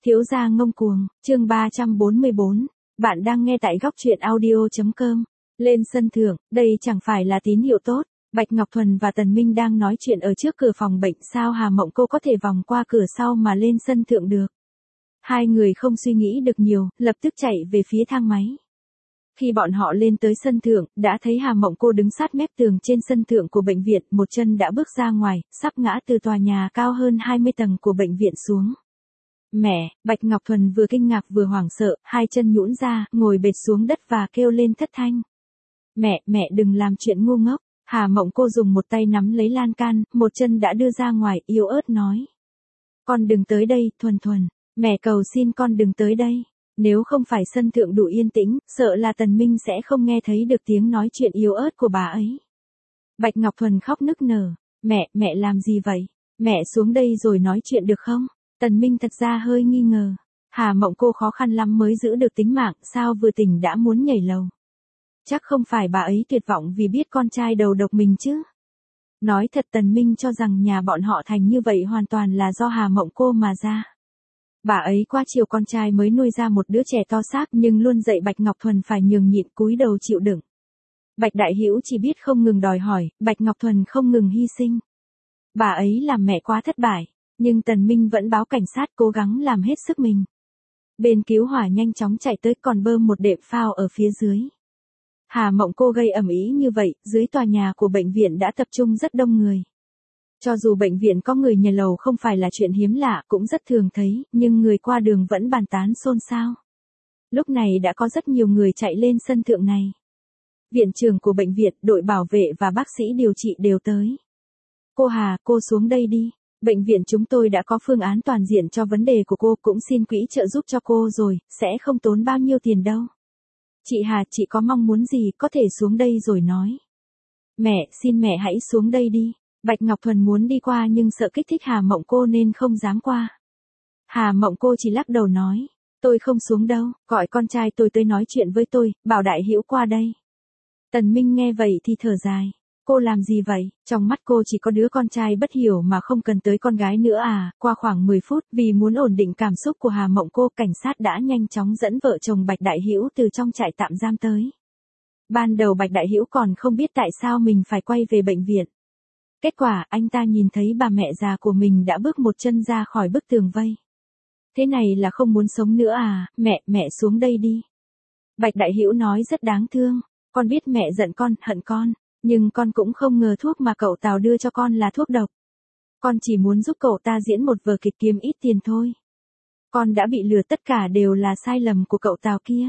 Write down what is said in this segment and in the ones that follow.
Thiếu gia ngông cuồng, chương 344, bạn đang nghe tại góc truyện audio.com. Lên sân thượng, đây chẳng phải là tín hiệu tốt. Bạch Ngọc Thuần và Tần Minh đang nói chuyện ở trước cửa phòng bệnh, sao Hà Mộng Cô có thể vòng qua cửa sau mà lên sân thượng được. Hai người không suy nghĩ được nhiều, lập tức chạy về phía thang máy. Khi bọn họ lên tới sân thượng, đã thấy Hà Mộng Cô đứng sát mép tường trên sân thượng của bệnh viện, một chân đã bước ra ngoài, sắp ngã từ tòa nhà cao hơn 20 tầng của bệnh viện xuống. Mẹ, Bạch Ngọc Thuần vừa kinh ngạc vừa hoảng sợ, hai chân nhũn ra, ngồi bệt xuống đất và kêu lên thất thanh. Mẹ đừng làm chuyện ngu ngốc. Hà Mộng Cô dùng một tay nắm lấy lan can, một chân đã đưa ra ngoài, yếu ớt nói. Con đừng tới đây, Thuần Thuần. Mẹ cầu xin con đừng tới đây. Nếu không phải sân thượng đủ yên tĩnh, sợ là Tần Minh sẽ không nghe thấy được tiếng nói chuyện yếu ớt của bà ấy. Bạch Ngọc Thuần khóc nức nở. Mẹ làm gì vậy? Mẹ xuống đây rồi nói chuyện được không? Tần Minh thật ra hơi nghi ngờ. Hà Mộng Cô khó khăn lắm mới giữ được tính mạng, sao vừa tỉnh đã muốn nhảy lầu. Chắc không phải bà ấy tuyệt vọng vì biết con trai đầu độc mình chứ. Nói thật, Tần Minh cho rằng nhà bọn họ thành như vậy hoàn toàn là do Hà Mộng Cô mà ra. Bà ấy quá chiều con trai mới nuôi ra một đứa trẻ to xác, nhưng luôn dạy Bạch Ngọc Thuần phải nhường nhịn cúi đầu chịu đựng. Bạch Đại Hữu chỉ biết không ngừng đòi hỏi, Bạch Ngọc Thuần không ngừng hy sinh. Bà ấy làm mẹ quá thất bại, nhưng Tần Minh vẫn báo cảnh sát, cố gắng làm hết sức mình. Bên cứu hỏa nhanh chóng chạy tới, còn bơm một đệm phao ở phía dưới. Hà Mộng Cô gây ầm ĩ như vậy, dưới tòa nhà của bệnh viện đã tập trung rất đông người. Cho dù bệnh viện có người nhảy lầu không phải là chuyện hiếm lạ, cũng rất thường thấy, nhưng người qua đường vẫn bàn tán xôn xao. Lúc này đã có rất nhiều người chạy lên sân thượng này. Viện trưởng của bệnh viện, đội bảo vệ và bác sĩ điều trị đều tới. Cô Hà, cô xuống đây đi. Bệnh viện chúng tôi đã có phương án toàn diện cho vấn đề của cô, cũng xin quỹ trợ giúp cho cô rồi, sẽ không tốn bao nhiêu tiền đâu. Chị Hà, chị có mong muốn gì có thể xuống đây rồi nói. Xin mẹ hãy xuống đây đi. Bạch Ngọc Thuần muốn đi qua nhưng sợ kích thích Hà Mộng Cô nên không dám qua. Hà Mộng Cô chỉ lắc đầu nói, tôi không xuống đâu, gọi con trai tôi tới nói chuyện với tôi, bảo Đại Hữu qua đây. Tần Minh nghe vậy thì thở dài. Cô làm gì vậy? Trong mắt cô chỉ có đứa con trai bất hiểu mà không cần tới con gái nữa à? Qua khoảng 10 phút, vì muốn ổn định cảm xúc của Hà Mộng Cô, cảnh sát đã nhanh chóng dẫn vợ chồng Bạch Đại Hữu từ trong trại tạm giam tới. Ban đầu Bạch Đại Hữu còn không biết tại sao mình phải quay về bệnh viện. Kết quả, anh ta nhìn thấy bà mẹ già của mình đã bước một chân ra khỏi bức tường vây. Thế này là không muốn sống nữa à? Mẹ xuống đây đi. Bạch Đại Hữu nói rất đáng thương. Con biết mẹ giận con, hận con. Nhưng con cũng không ngờ thuốc mà cậu Tào đưa cho con là thuốc độc. Con chỉ muốn giúp cậu ta diễn một vở kịch kiếm ít tiền thôi. Con đã bị lừa, tất cả đều là sai lầm của cậu Tào kia.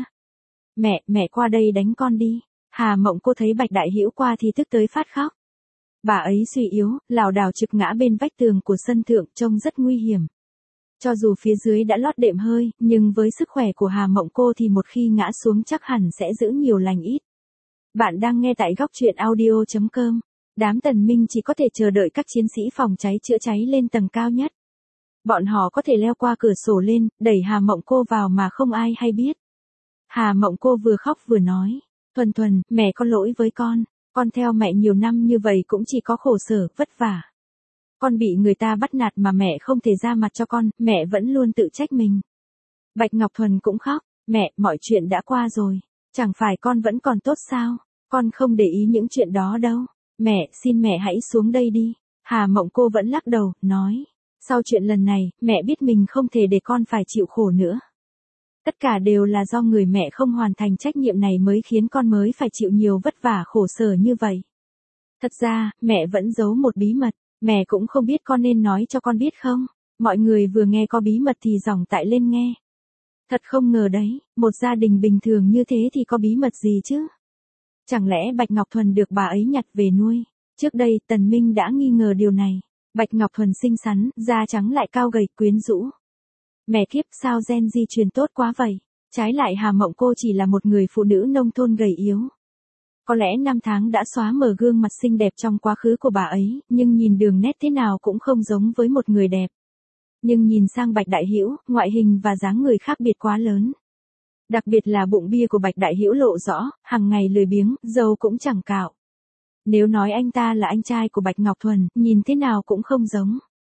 Mẹ qua đây đánh con đi. Hà Mộng Cô thấy Bạch Đại Hữu qua thì tức tới phát khóc. Bà ấy suy yếu, lảo đảo trực ngã bên vách tường của sân thượng, trông rất nguy hiểm. Cho dù phía dưới đã lót đệm hơi, nhưng với sức khỏe của Hà Mộng Cô thì một khi ngã xuống chắc hẳn sẽ giữ nhiều lành ít. Bạn đang nghe tại góc truyện audio.com. Đám Tần Minh chỉ có thể chờ đợi các chiến sĩ phòng cháy chữa cháy lên tầng cao nhất. Bọn họ có thể leo qua cửa sổ lên, đẩy Hà Mộng Cô vào mà không ai hay biết. Hà Mộng Cô vừa khóc vừa nói, Thuần, mẹ có lỗi với con theo mẹ nhiều năm như vậy cũng chỉ có khổ sở, vất vả. Con bị người ta bắt nạt mà mẹ không thể ra mặt cho con, mẹ vẫn luôn tự trách mình. Bạch Ngọc Thuần cũng khóc, mọi chuyện đã qua rồi. Chẳng phải con vẫn còn tốt sao? Con không để ý những chuyện đó đâu. Xin mẹ hãy xuống đây đi. Hà Mộng Cô vẫn lắc đầu, nói. Sau chuyện lần này, mẹ biết mình không thể để con phải chịu khổ nữa. Tất cả đều là do người mẹ không hoàn thành trách nhiệm này mới khiến con mới phải chịu nhiều vất vả khổ sở như vậy. Thật ra, mẹ vẫn giấu một bí mật. Mẹ cũng không biết con nên nói cho con biết không? Mọi người vừa nghe có bí mật thì dòng tại lên nghe. Thật không ngờ đấy, một gia đình bình thường như thế thì có bí mật gì chứ? Chẳng lẽ Bạch Ngọc Thuần được bà ấy nhặt về nuôi? Trước đây, Tần Minh đã nghi ngờ điều này. Bạch Ngọc Thuần xinh xắn, da trắng lại cao gầy, quyến rũ. Mẹ kiếp, sao gen di truyền tốt quá vậy? Trái lại Hà Mộng Cô chỉ là một người phụ nữ nông thôn gầy yếu. Có lẽ năm tháng đã xóa mờ gương mặt xinh đẹp trong quá khứ của bà ấy, nhưng nhìn đường nét thế nào cũng không giống với một người đẹp. Nhưng nhìn sang Bạch Đại Hữu, ngoại hình và dáng người khác biệt quá lớn. Đặc biệt là bụng bia của Bạch Đại Hữu lộ rõ, hàng ngày lười biếng, râu cũng chẳng cạo. Nếu nói anh ta là anh trai của Bạch Ngọc Thuần, nhìn thế nào cũng không giống.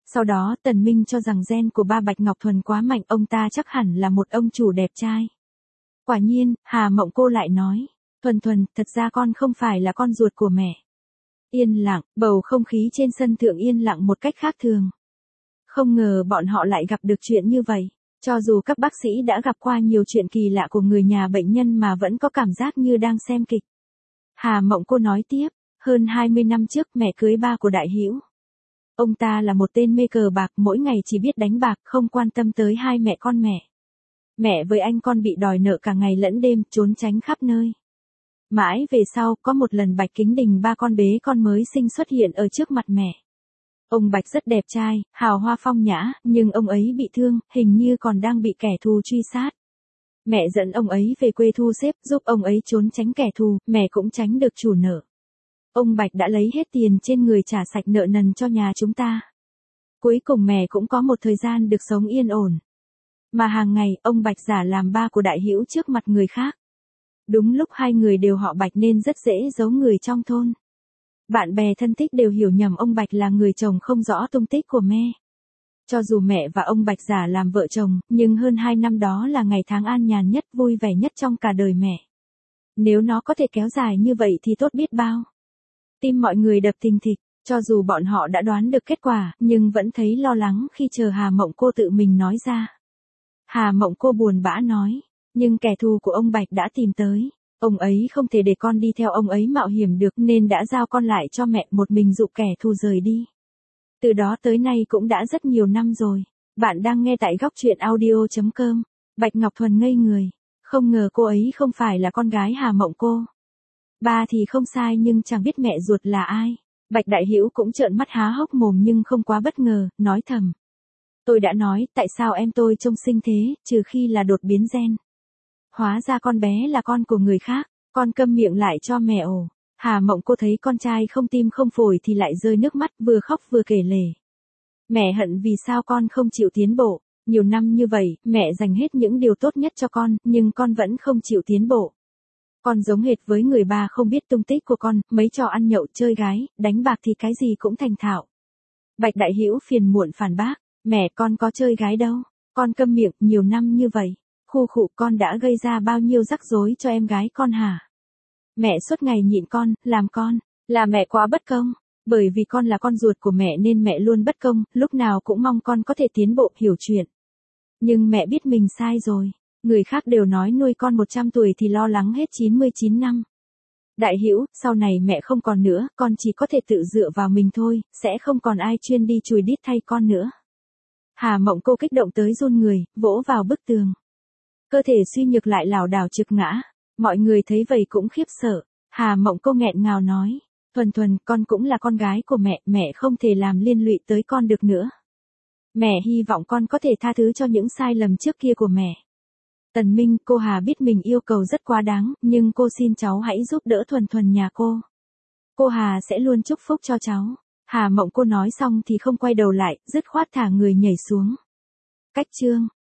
Sau đó Tần Minh cho rằng gen của ba Bạch Ngọc Thuần quá mạnh, ông ta chắc hẳn là một ông chủ đẹp trai. Quả nhiên, Hà Mộng cô lại nói, Thuần Thuần, thật ra con không phải là con ruột của mẹ. Yên lặng, bầu không khí trên sân thượng yên lặng một cách khác thường. Không ngờ bọn họ lại gặp được chuyện như vậy. Cho dù các bác sĩ đã gặp qua nhiều chuyện kỳ lạ của người nhà bệnh nhân mà vẫn có cảm giác như đang xem kịch. Hà Mộng cô nói tiếp, hơn 20 năm trước mẹ cưới ba của Đại Hữu. Ông ta là một tên mê cờ bạc, mỗi ngày chỉ biết đánh bạc, không quan tâm tới hai mẹ con mẹ. Mẹ với anh con bị đòi nợ cả ngày lẫn đêm, trốn tránh khắp nơi. Mãi về sau, có một lần Bạch Kính Đình ba con bế con mới sinh xuất hiện ở trước mặt mẹ. Ông Bạch rất đẹp trai, hào hoa phong nhã, nhưng ông ấy bị thương, hình như còn đang bị kẻ thù truy sát. Mẹ dẫn ông ấy về quê thu xếp, giúp ông ấy trốn tránh kẻ thù, mẹ cũng tránh được chủ nợ. Ông Bạch đã lấy hết tiền trên người trả sạch nợ nần cho nhà chúng ta. Cuối cùng mẹ cũng có một thời gian được sống yên ổn. Mà hàng ngày, ông Bạch giả làm ba của Đại Hữu trước mặt người khác. Đúng lúc hai người đều họ Bạch nên rất dễ giấu người trong thôn. Bạn bè thân thích đều hiểu nhầm ông Bạch là người chồng không rõ tung tích của mẹ. Cho dù mẹ và ông Bạch giả làm vợ chồng, nhưng hơn 2 năm đó là ngày tháng an nhàn nhất, vui vẻ nhất trong cả đời mẹ. Nếu nó có thể kéo dài như vậy thì tốt biết bao. Tim mọi người đập thình thịch, cho dù bọn họ đã đoán được kết quả, nhưng vẫn thấy lo lắng khi chờ Hà Mộng cô tự mình nói ra. Hà Mộng cô buồn bã nói, nhưng kẻ thù của ông Bạch đã tìm tới. Ông ấy không thể để con đi theo ông ấy mạo hiểm được nên đã giao con lại cho mẹ, một mình dụ kẻ thù rời đi. Từ đó tới nay cũng đã rất nhiều năm rồi. Bạn đang nghe tại góc truyện audio.com. Bạch Ngọc Thuần ngây người. Không ngờ cô ấy không phải là con gái Hà Mộng cô. Ba thì không sai nhưng chẳng biết mẹ ruột là ai. Bạch Đại Hữu cũng trợn mắt há hốc mồm nhưng không quá bất ngờ, nói thầm. Tôi đã nói, tại sao em tôi trông xinh thế, trừ khi là đột biến gen. Hóa ra con bé là con của người khác, con câm miệng lại cho mẹ ồ. Hà Mộng cô thấy con trai không tim không phổi thì lại rơi nước mắt, vừa khóc vừa kể lể. Mẹ hận vì sao con không chịu tiến bộ, nhiều năm như vậy, mẹ dành hết những điều tốt nhất cho con, nhưng con vẫn không chịu tiến bộ. Con giống hệt với người ba không biết tung tích của con, mấy trò ăn nhậu chơi gái, đánh bạc thì cái gì cũng thành thạo. Bạch Đại Hữu phiền muộn phản bác, mẹ con có chơi gái đâu, con câm miệng nhiều năm như vậy. Khu khụ, con đã gây ra bao nhiêu rắc rối cho em gái con hả? Mẹ suốt ngày nhịn con, làm con, là mẹ quá bất công. Bởi vì con là con ruột của mẹ nên mẹ luôn bất công, lúc nào cũng mong con có thể tiến bộ, hiểu chuyện. Nhưng mẹ biết mình sai rồi. Người khác đều nói nuôi con 100 tuổi thì lo lắng hết 99 năm. Đại Hữu, sau này mẹ không còn nữa, con chỉ có thể tự dựa vào mình thôi, sẽ không còn ai chuyên đi chùi đít thay con nữa. Hà Mộng cô kích động tới run người, vỗ vào bức tường. Cơ thể suy nhược lại lảo đảo trượt ngã. Mọi người thấy vậy cũng khiếp sợ. Hà Mộng cô nghẹn ngào nói. Thuần Thuần, con cũng là con gái của mẹ, mẹ không thể làm liên lụy tới con được nữa. Mẹ hy vọng con có thể tha thứ cho những sai lầm trước kia của mẹ. Tần Minh, cô Hà biết mình yêu cầu rất quá đáng, nhưng cô xin cháu hãy giúp đỡ Thuần Thuần nhà cô. Cô Hà sẽ luôn chúc phúc cho cháu. Hà Mộng cô nói xong thì không quay đầu lại, dứt khoát thả người nhảy xuống. Cách chương.